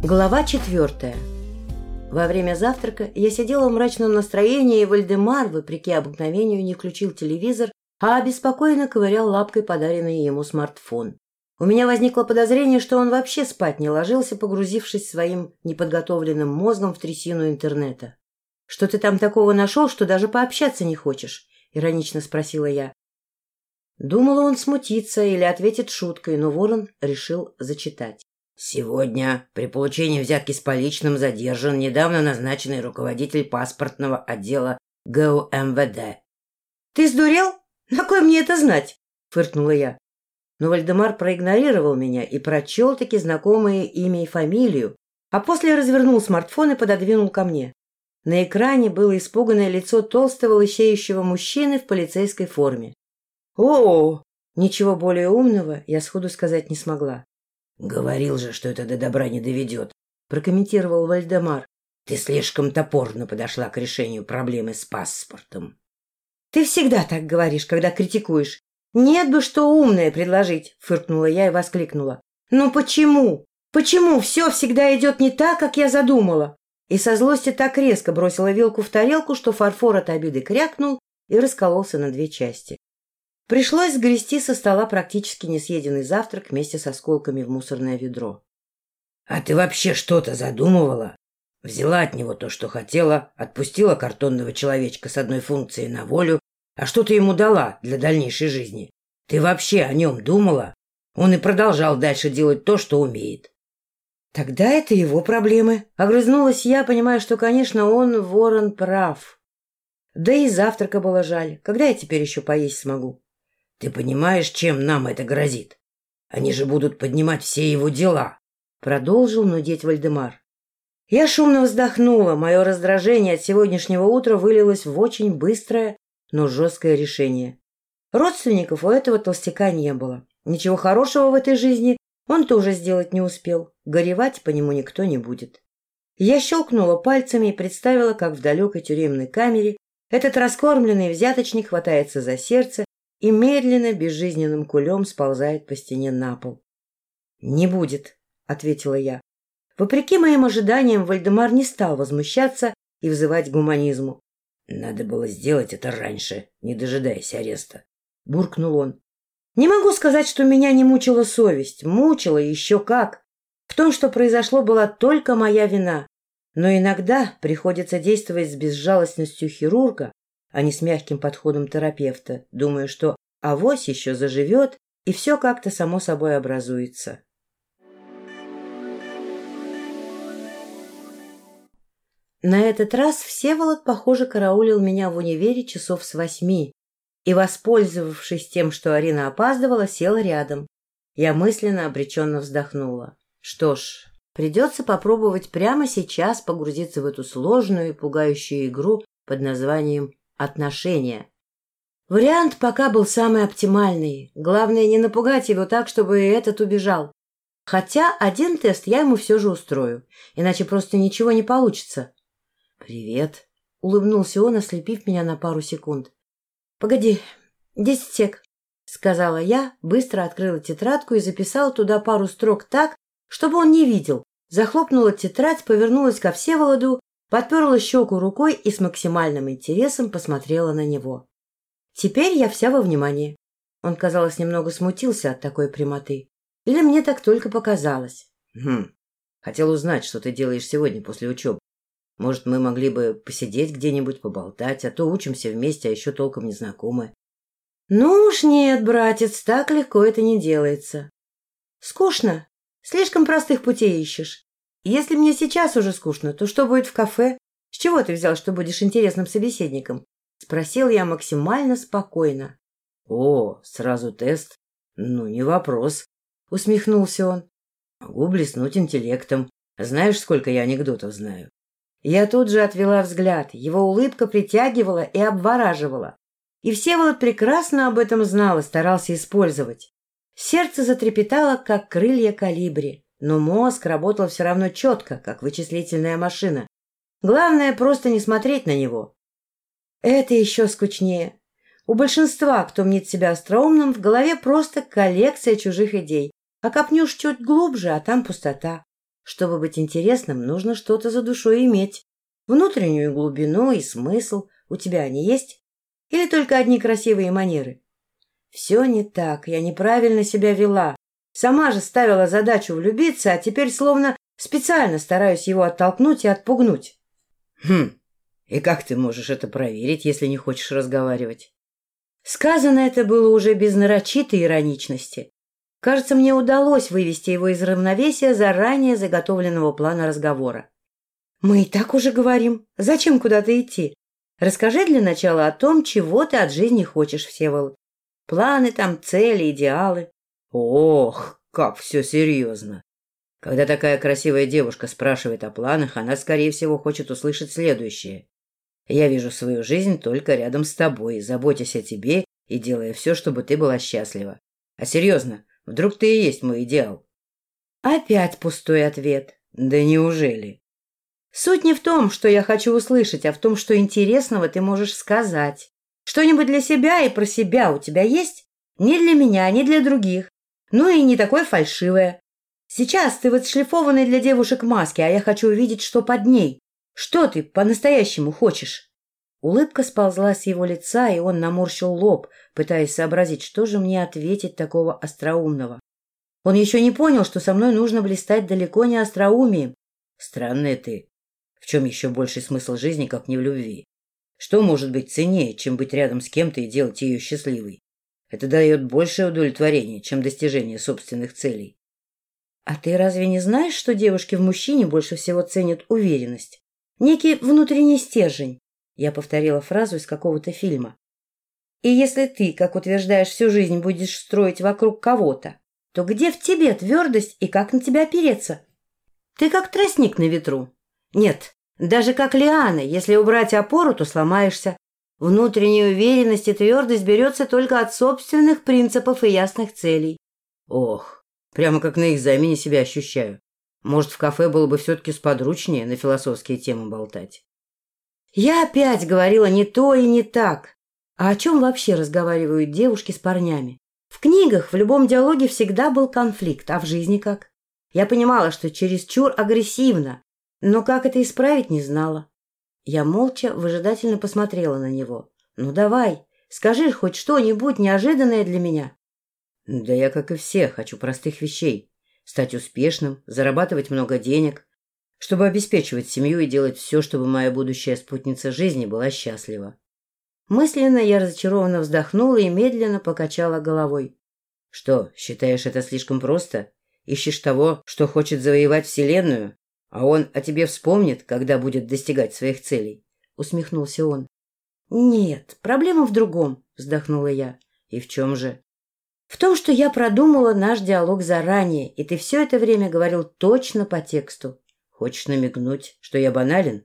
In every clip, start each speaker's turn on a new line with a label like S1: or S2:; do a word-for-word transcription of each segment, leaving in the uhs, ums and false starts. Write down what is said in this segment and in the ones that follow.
S1: Глава четвертая. Во время завтрака я сидела в мрачном настроении, и Вальдемар, вопреки обыкновению, не включил телевизор, а обеспокоенно ковырял лапкой подаренный ему смартфон. У меня возникло подозрение, что он вообще спать не ложился, погрузившись своим неподготовленным мозгом в трясину интернета. — Что ты там такого нашел, что даже пообщаться не хочешь? — иронично спросила я. Думала, он смутится или ответит шуткой, но Ворон решил зачитать.
S2: Сегодня при получении взятки с поличным задержан недавно назначенный руководитель паспортного отдела ГУ эм вэ дэ. — Ты сдурел? На кой мне это знать? — фыркнула я. Но Вальдемар проигнорировал меня и прочел-таки знакомые имя и фамилию, а после развернул смартфон и пододвинул ко мне. На экране было испуганное лицо толстого лысеющего мужчины в полицейской форме. О, ничего более умного я сходу сказать не смогла. — Говорил же, что это до добра не доведет, —
S1: прокомментировал Вальдемар.
S2: — Ты слишком топорно подошла к решению проблемы с паспортом.
S1: — Ты всегда так говоришь, когда критикуешь. Нет бы что умное предложить, — фыркнула я и воскликнула. — Ну почему? Почему все всегда идет не так, как я задумала? И со злости так резко бросила вилку в тарелку, что фарфор от обиды крякнул и раскололся на две части. Пришлось сгрести со стола практически несъеденный завтрак вместе с осколками в мусорное ведро.
S2: — А ты вообще что-то задумывала? Взяла от него то, что хотела, отпустила картонного человечка с одной функцией на волю, а что ты ему дала для дальнейшей жизни? Ты вообще о нем думала? Он и продолжал дальше делать то, что умеет.
S1: — Тогда это его проблемы. Огрызнулась я, понимая, что, конечно, он, Ворон, прав. Да и завтрака было жаль. Когда я теперь еще поесть смогу?
S2: — Ты понимаешь, чем нам это грозит? Они же будут поднимать все его дела, — продолжил нудеть Вальдемар.
S1: Я шумно вздохнула. Мое раздражение от сегодняшнего утра вылилось в очень быстрое, но жесткое решение. Родственников у этого толстяка не было. Ничего хорошего в этой жизни он тоже сделать не успел. Горевать по нему никто не будет. Я щелкнула пальцами и представила, как в далекой тюремной камере этот раскормленный взяточник хватается за сердце и медленно, безжизненным кулем сползает по стене на пол. — Не будет, — ответила я. Вопреки моим ожиданиям, Вальдемар не стал возмущаться и взывать к гуманизму.
S2: — Надо было сделать это раньше, не дожидаясь ареста, — буркнул он.
S1: Не могу сказать, что меня не мучила совесть. Мучила еще как. В том, что произошло, была только моя вина. Но иногда приходится действовать с безжалостностью хирурга, а не с мягким подходом терапевта, думая, что авось еще заживет, и все как-то само собой образуется. На этот раз Всеволод, похоже, караулил меня в универе часов с восьми и, воспользовавшись тем, что Арина опаздывала, сел рядом. Я мысленно обреченно вздохнула. Что ж, придется попробовать прямо сейчас погрузиться в эту сложную и пугающую игру под названием «Отношения». Вариант пока был самый оптимальный. Главное, не напугать его так, чтобы этот убежал. Хотя один тест я ему все же устрою, иначе просто ничего не получится. «Привет», — улыбнулся он, ослепив меня на пару секунд. «Погоди, десять сек», — сказала я, быстро открыла тетрадку и записала туда пару строк так, чтобы он не видел. Захлопнула тетрадь, повернулась ко Всеволоду, подперла щеку рукой и с максимальным интересом посмотрела на него. Теперь я вся во внимании. Он, казалось, немного смутился от такой прямоты. Или мне так только показалось?
S2: Хм. Хотел узнать, что ты делаешь сегодня после учебы. Может, мы могли бы посидеть где-нибудь, поболтать, а то учимся вместе, а еще толком не знакомы.
S1: Ну уж нет, братец, так легко это не делается. Скучно. Слишком простых путей ищешь. Если мне сейчас уже скучно, то что будет в кафе? С чего ты взял, что будешь интересным собеседником? Спросил я максимально спокойно.
S2: — О, сразу тест? Ну, не вопрос, — усмехнулся он. — Могу блеснуть интеллектом. Знаешь, сколько я анекдотов знаю?
S1: Я тут же отвела взгляд. Его улыбка притягивала и обвораживала. И Всеволод прекрасно об этом знал и старался использовать. Сердце затрепетало, как крылья колибри, но мозг работал все равно четко, как вычислительная машина. Главное просто не смотреть на него. Это еще скучнее. У большинства, кто мнит себя остроумным, в голове просто коллекция чужих идей. А копнешь чуть глубже, а там пустота. Чтобы быть интересным, нужно что-то за душой иметь. Внутреннюю глубину и смысл. У тебя они есть? Или только одни красивые манеры? Все не так, я неправильно себя вела. Сама же ставила задачу влюбиться, а теперь словно специально стараюсь его оттолкнуть и отпугнуть.
S2: Хм, и как ты можешь это проверить, если не хочешь разговаривать?
S1: Сказано это было уже без нарочитой ироничности. Кажется, мне удалось вывести его из равновесия заранее заготовленного плана разговора. Мы и так уже говорим. Зачем куда-то идти? Расскажи для начала о том, чего ты от жизни хочешь, Всеволод. Планы там, цели, идеалы.
S2: Ох, как все серьезно. Когда такая красивая девушка спрашивает о планах, она, скорее всего, хочет услышать следующее. Я вижу свою жизнь только рядом с тобой, заботясь о тебе и делая все, чтобы ты была счастлива. А серьезно, вдруг ты и есть мой идеал?
S1: Опять пустой ответ.
S2: Да неужели?
S1: Суть не в том, что я хочу услышать, а в том, что интересного ты можешь сказать. Что-нибудь для себя и про себя у тебя есть? Не для меня, не для других. Ну и не такое фальшивое. Сейчас ты в отшлифованной для девушек маске, а я хочу увидеть, что под ней. Что ты по-настоящему хочешь? Улыбка сползла с его лица, и он наморщил лоб, пытаясь сообразить, что же мне ответить такого остроумного. Он еще не понял, что со мной нужно блистать далеко не остроумием.
S2: Странная ты. В чем еще больший смысл жизни, как не в любви? Что может быть ценнее, чем быть рядом с кем-то и делать ее счастливой? Это дает большее удовлетворение, чем достижение собственных целей.
S1: А ты разве не знаешь, что девушки в мужчине больше всего ценят уверенность? Некий внутренний стержень. Я повторила фразу из какого-то фильма. И если ты, как утверждаешь, всю жизнь будешь строить вокруг кого-то, то где в тебе твердость и как на тебя опереться? Ты как тростник на ветру. Нет, даже как лиана, если убрать опору, то сломаешься. Внутренняя уверенность и твердость берется только от собственных принципов и ясных целей.
S2: Ох, прямо как на экзамене себя ощущаю. Может, в кафе было бы все-таки сподручнее на философские темы болтать?
S1: Я опять говорила не то и не так. А о чем вообще разговаривают девушки с парнями? В книгах, в любом диалоге всегда был конфликт, а в жизни как? Я понимала, что чересчур агрессивно, но как это исправить, не знала. Я молча, выжидательно посмотрела на него. «Ну давай, скажи хоть что-нибудь неожиданное для меня».
S2: «Да я, как и все, хочу простых вещей. Стать успешным, зарабатывать много денег, чтобы обеспечивать семью и делать все, чтобы моя будущая спутница жизни была счастлива».
S1: Мысленно я разочарованно вздохнула и медленно покачала головой.
S2: «Что, считаешь это слишком просто? Ищешь того, что хочет завоевать Вселенную, а он о тебе вспомнит, когда будет достигать своих целей?» — усмехнулся он.
S1: «Нет, проблема в другом», — вздохнула я.
S2: «И в чем же?»
S1: «В том, что я продумала наш диалог заранее, и ты все это время говорил точно по тексту».
S2: «Хочешь намекнуть, что я банален?»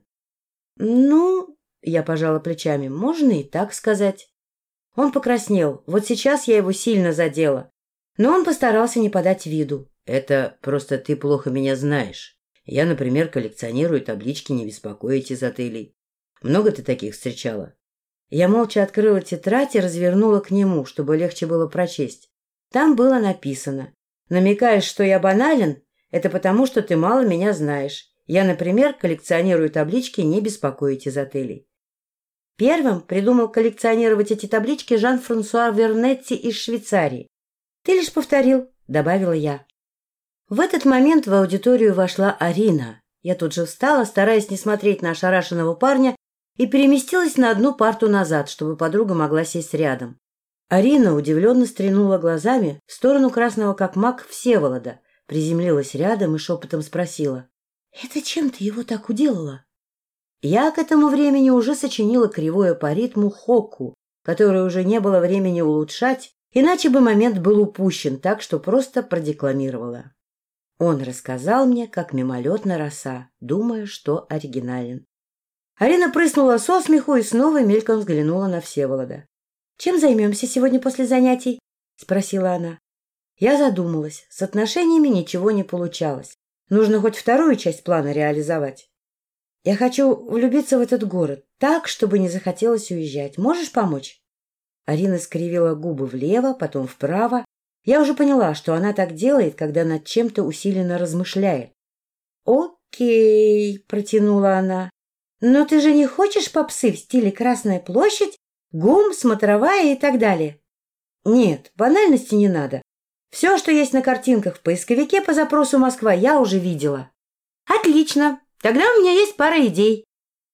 S1: «Ну...» — я пожала плечами. «Можно и так сказать». Он покраснел. Вот сейчас я его сильно задела. Но он постарался не подать виду.
S2: «Это просто ты плохо меня знаешь. Я, например, коллекционирую таблички «Не беспокоить» из отелей. Много ты таких встречала?»
S1: Я молча открыла тетрадь и развернула к нему, чтобы легче было прочесть. Там было написано: «Намекаешь, что я банален? Это потому, что ты мало меня знаешь. Я, например, коллекционирую таблички «Не беспокоить» из отелей». Первым придумал коллекционировать эти таблички Жан-Франсуа Вернетти из Швейцарии. «Ты лишь повторил», — добавила я. В этот момент в аудиторию вошла Арина. Я тут же встала, стараясь не смотреть на ошарашенного парня, и переместилась на одну парту назад, чтобы подруга могла сесть рядом. Арина удивленно стрянула глазами в сторону красного как мак Всеволода, приземлилась рядом и шепотом спросила: «Это чем ты его так уделала?» Я к этому времени уже сочинила кривое по ритму хокку, которое уже не было времени улучшать, иначе бы момент был упущен, так что просто продекламировала. Он рассказал мне, как мимолетная роса, думая, что оригинален. Арина прыснула со смеху и снова мельком взглянула на Всеволода. «Чем займемся сегодня после занятий?» — спросила она. Я задумалась. С отношениями ничего не получалось. Нужно хоть вторую часть плана реализовать. «Я хочу влюбиться в этот город так, чтобы не захотелось уезжать. Можешь помочь?» Арина скривила губы влево, потом вправо. Я уже поняла, что она так делает, когда над чем-то усиленно размышляет. «Окей», — протянула она. «Но ты же не хочешь попсы в стиле Красная площадь, ГУМ, смотровая и так далее?» «Нет, банальности не надо. Все, что есть на картинках в поисковике по запросу Москва, я уже видела». «Отлично. Тогда у меня есть пара идей.